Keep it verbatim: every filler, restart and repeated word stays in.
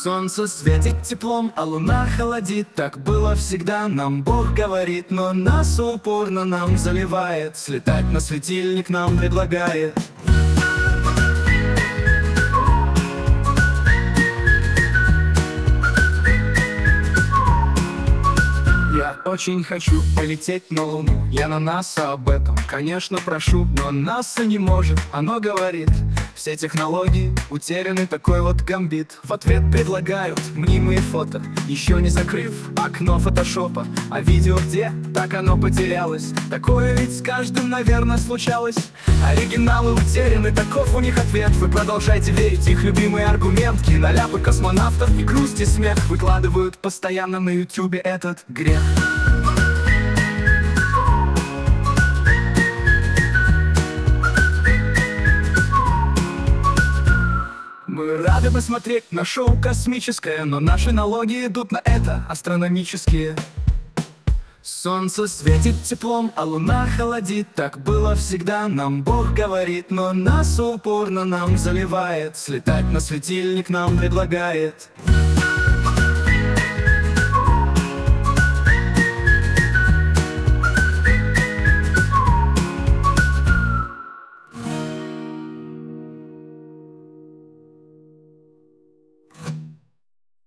Солнце светит теплом, а луна холодит. Так было всегда, нам Бог говорит. Но нас упорно нам заливает. Слетать на светильник нам предлагает. Я очень хочу полететь на Луну. Я на НАСА об этом, конечно, прошу. Но НАСА не может, оно говорит: все технологии утеряны, такой вот гамбит. В ответ предлагают мнимые фото, еще не закрыв окно фотошопа. А видео где? Так оно потерялось. Такое ведь с каждым, наверное, случалось. Оригиналы утеряны, таков у них ответ. Вы продолжайте верить, их любимый аргумент. Киноляпы космонавтов и грусть и смех выкладывают постоянно на ютубе этот грех. Мы рады посмотреть на шоу космическое, но наши налоги идут на это астрономические. Солнце светит теплом, а луна холодит. Так было всегда, нам Бог говорит. Но нас упорно нам заливает. Слетать на светильник нам предлагает.